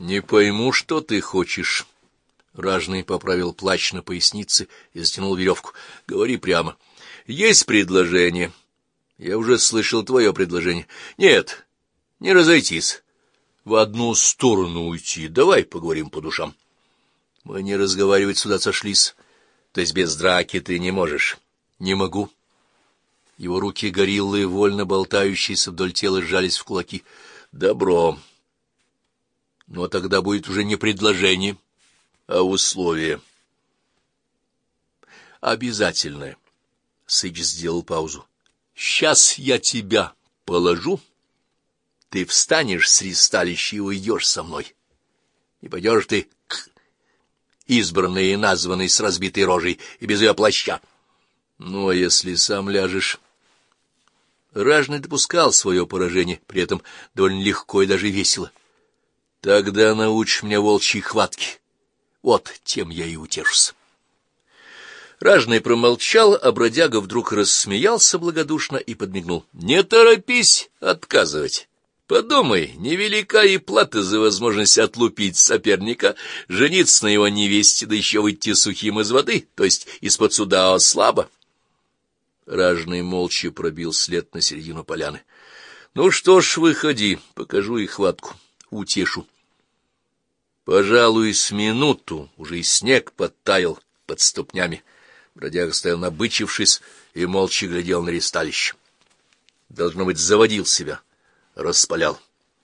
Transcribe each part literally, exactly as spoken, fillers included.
Не пойму, что ты хочешь. Ражный поправил плащ на пояснице и затянул веревку. — Говори прямо. — Есть предложение. Я уже слышал твое предложение. — Нет, не разойтись. В одну сторону уйти. Давай поговорим по душам. — Мы не разговаривать сюда сошлись. То есть без драки ты не можешь? — Не могу. Его руки гориллы, вольно болтающиеся вдоль тела, сжались в кулаки. — Добро. Но тогда будет уже не предложение, а условие. — Обязательное. Сыч сделал паузу. — Сейчас я тебя положу. Ты встанешь с ристалища и уйдешь со мной. Не пойдешь ты к избранной и названной с разбитой рожей и без ее плаща. Ну, а если сам ляжешь? Ражный допускал свое поражение, при этом довольно легко и даже весело. Тогда научишь меня волчьей хватки. Вот тем я и утешусь. Ражный промолчал, а бродяга вдруг рассмеялся благодушно и подмигнул. — Не торопись отказывать. Подумай, невелика и плата за возможность отлупить соперника, жениться на его невесте, да еще выйти сухим из воды, то есть из-под суда слабо. Ражный молча пробил след на середину поляны. — Ну что ж, выходи, покажу и хватку, утешу. Пожалуй, с минуту уже и снег подтаял под ступнями. Бродяга стоял набычившись и молча глядел на ристалище. Должно быть, заводил себя, распалял.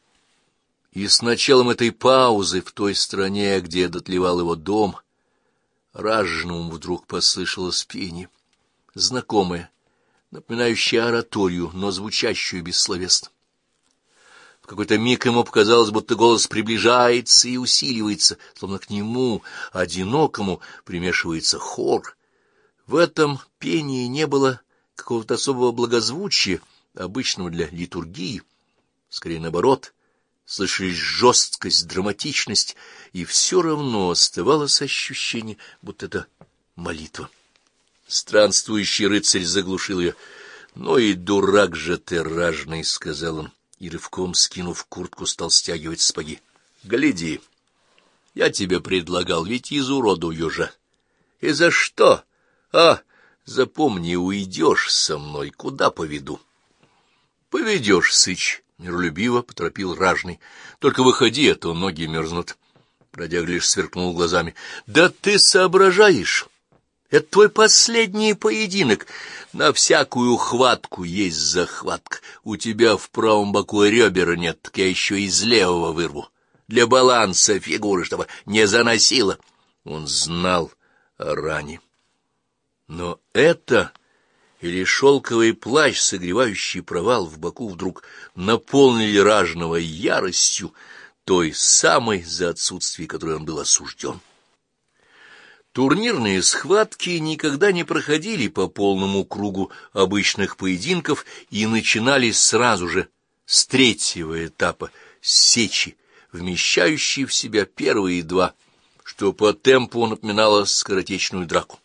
И с началом этой паузы в той стране, где дотлевал его дом, Ражному вдруг послышалось пение, знакомое, напоминающее ораторию, но звучащую бессловесно. В какой-то миг ему показалось, будто голос приближается и усиливается, словно к нему, одинокому, примешивается хор. В этом пении не было какого-то особого благозвучия, обычного для литургии. Скорее, наоборот, слышались жесткость, драматичность, и все равно оставалось ощущение, будто это молитва. Странствующий рыцарь заглушил ее. — Ну и дурак же ты, Ражный, — сказал он, и, рывком скинув куртку, стал стягивать сапоги. — Гляди, я тебе предлагал, ведь изуродую же. — И за что? А, запомни, уйдешь со мной, куда поведу. — Поведешь, Сыч, — миролюбиво поторопил Ражный. — Только выходи, а то ноги мерзнут. Бродяга лишь сверкнул глазами. — Да ты соображаешь! Это твой последний поединок. На всякую хватку есть захватка. У тебя в правом боку ребер нет, так я еще из левого вырву. Для баланса фигуры, чтобы не заносило. Он знал о ране. Но это или шелковый плащ, согревающий провал в боку, вдруг наполнили Ражного яростью, той самой, за отсутствие которой он был осужден. Турнирные схватки никогда не проходили по полному кругу обычных поединков и начинались сразу же с третьего этапа, с сечи, вмещающей в себя первые два, что по темпу напоминало скоротечную драку.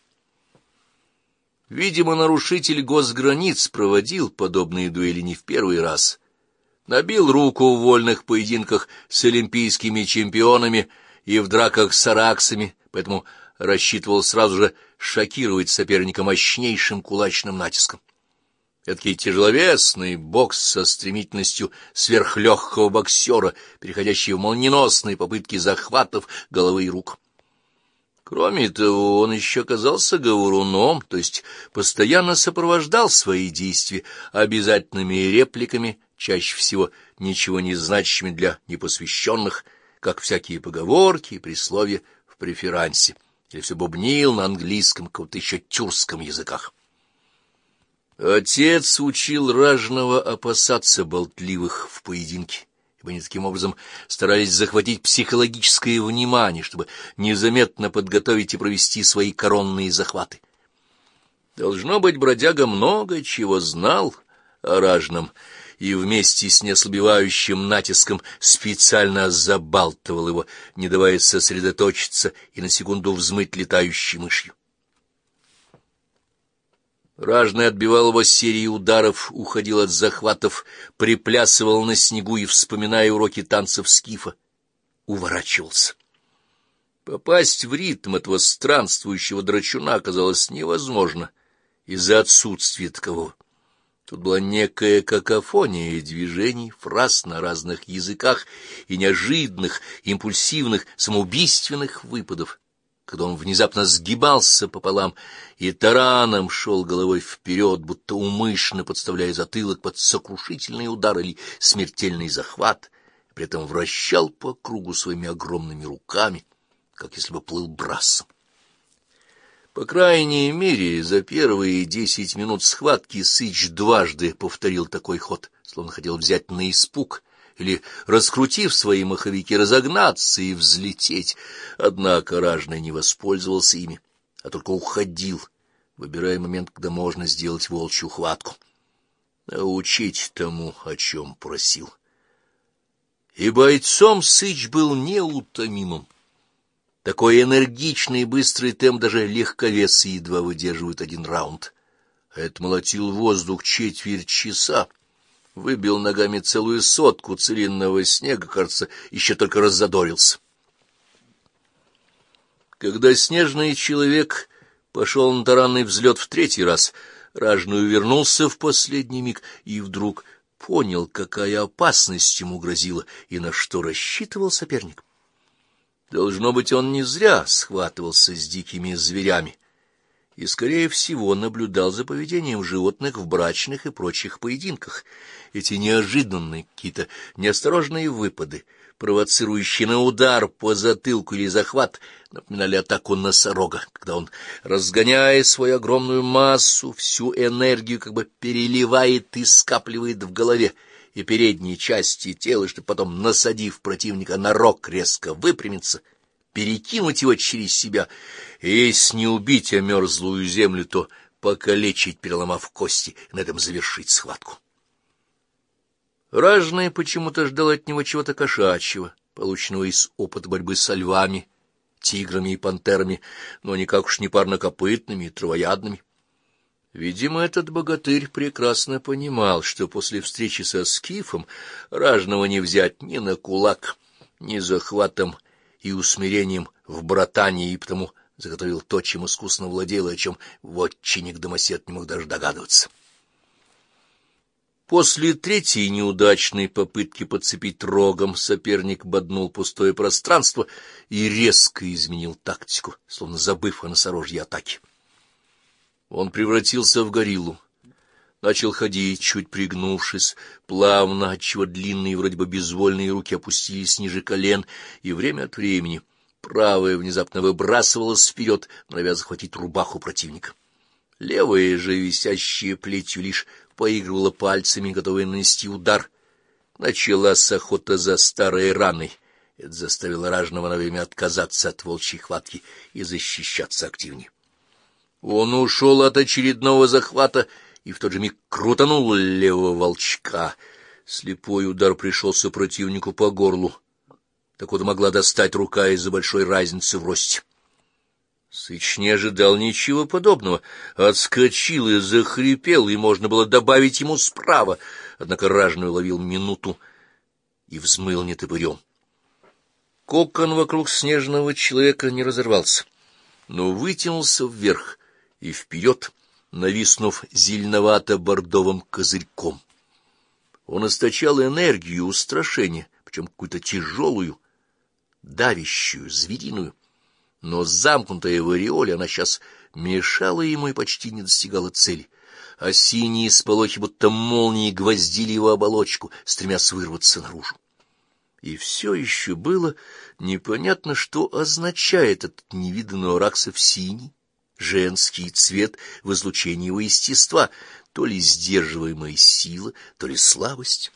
Видимо, нарушитель госграниц проводил подобные дуэли не в первый раз. Набил руку в вольных поединках с олимпийскими чемпионами и в драках с араксами, поэтому рассчитывал сразу же шокировать соперника мощнейшим кулачным натиском. Эдакий тяжеловесный бокс со стремительностью сверхлегкого боксера, переходящий в молниеносные попытки захватов головы и рук. Кроме того, он еще казался говоруном, то есть постоянно сопровождал свои действия обязательными репликами, чаще всего ничего не значащими для непосвященных, как всякие поговорки и присловия в преферансе, или все бубнил на английском, каком-то еще тюркском языках. Отец учил Ражного опасаться болтливых в поединке, ибо они таким образом старались захватить психологическое внимание, чтобы незаметно подготовить и провести свои коронные захваты. Должно быть, бродяга много чего знал о Ражном, и вместе с неослабевающим натиском специально забалтывал его, не давая сосредоточиться и на секунду взмыть летающей мышью. Ражный отбивал его серией ударов, уходил от захватов, приплясывал на снегу и, вспоминая уроки танцев скифа, уворачивался. Попасть в ритм этого странствующего драчуна оказалось невозможно из-за отсутствия такового. Тут была некая какофония движений, фраз на разных языках и неожиданных, импульсивных, самоубийственных выпадов, когда он внезапно сгибался пополам и тараном шел головой вперед, будто умышленно подставляя затылок под сокрушительный удар или смертельный захват, при этом вращал по кругу своими огромными руками, как если бы плыл брассом. По крайней мере, за первые десять минут схватки Сыч дважды повторил такой ход, словно хотел взять на испуг или, раскрутив свои маховики, разогнаться и взлететь. Однако ражный не воспользовался ими, а только уходил, выбирая момент, когда можно сделать волчью хватку. Научить тому, о чем просил. И бойцом Сыч был неутомимым. Такой энергичный и быстрый темп даже легковесы едва выдерживают один раунд. Эд молотил воздух четверть часа, выбил ногами целую сотку целинного снега, кажется, еще только раззадорился. Когда снежный человек пошел на таранный взлет в третий раз, ражный увернулся в последний миг и вдруг понял, какая опасность ему грозила и на что рассчитывал соперник. Должно быть, он не зря схватывался с дикими зверями и, скорее всего, наблюдал за поведением животных в брачных и прочих поединках. Эти неожиданные какие-то неосторожные выпады, провоцирующие на удар по затылку или захват, напоминали атаку носорога, когда он, разгоняя свою огромную массу, всю энергию как бы переливает и скапливает в голове и передней части тела, чтобы потом, насадив противника на рог, резко выпрямиться, перекинуть его через себя, и если не убить о мерзлую землю, то покалечить, переломав кости, и на этом завершить схватку. Ражный почему-то ждал от него чего-то кошачьего, полученного из опыта борьбы со львами, тиграми и пантерами, но никак уж не парнокопытными и травоядными. Видимо, этот богатырь прекрасно понимал, что после встречи со Скифом ражного не взять ни на кулак, ни захватом и усмирением в братании, и потому заготовил то, чем искусно владел, и о чем вотчинник-домосед не мог даже догадываться. После третьей неудачной попытки подцепить рогом соперник боднул пустое пространство и резко изменил тактику, словно забыв о носорожьей атаке. Он превратился в гориллу, начал ходить, чуть пригнувшись, плавно, отчего длинные, вроде бы безвольные руки опустились ниже колен, и время от времени правая внезапно выбрасывалась вперед, норовя захватить рубаху противника. Левая же, висящая плетью, лишь поигрывала пальцами, готовая нанести удар. Началась охота за старой раной. Это заставило ражного на время отказаться от волчьей хватки и защищаться активнее. Он ушел от очередного захвата и в тот же миг крутанул левого волчка. Слепой удар пришелся противнику по горлу. Так вот могла достать рука из-за большой разницы в росте. Сыч не ожидал ничего подобного. Отскочил и захрипел, и можно было добавить ему справа. Однако ражный уловил минуту и взмыл нетопырем. Кокон вокруг снежного человека не разорвался, но вытянулся вверх и вперед, нависнув зеленовато-бордовым козырьком. Он источал энергию и устрашение, причем какую-то тяжелую, давящую, звериную. Но замкнутая в ореоле, она сейчас мешала ему и почти не достигала цели, а синие сполохи будто молнии гвоздили его оболочку, стремясь вырваться наружу. И все еще было непонятно, что означает этот невиданный у раксов синий, женский цвет в излучении его естества, то ли сдерживаемая сила, то ли слабость.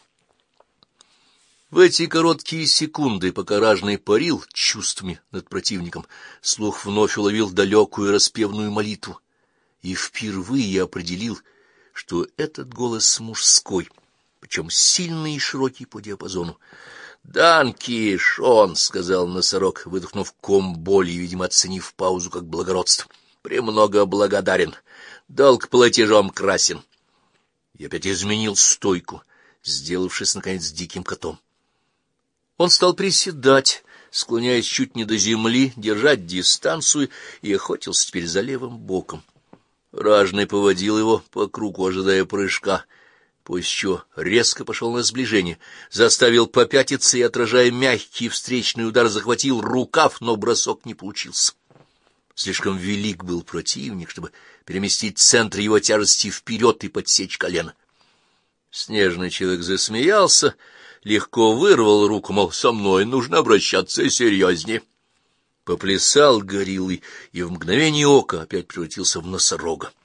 В эти короткие секунды, пока ражный парил чувствами над противником, слух вновь уловил далекую распевную молитву и впервые определил, что этот голос мужской, причем сильный и широкий по диапазону. «Данки, Шон», — сказал носорог, выдохнув ком боли и, видимо, оценив паузу как благородство. «Премного благодарен. Долг платежом красен». И опять изменил стойку, сделавшись, наконец, диким котом. Он стал приседать, склоняясь чуть не до земли, держать дистанцию, и охотился теперь за левым боком. Ражный поводил его по кругу, ожидая прыжка, после чего резко пошел на сближение, заставил попятиться и, отражая мягкий встречный удар, захватил рукав, но бросок не получился. Слишком велик был противник, чтобы переместить центр его тяжести вперед и подсечь колено. Снежный человек засмеялся, легко вырвал руку, мол, со мной нужно обращаться серьезнее. Поплясал гориллой и в мгновение ока опять превратился в носорога.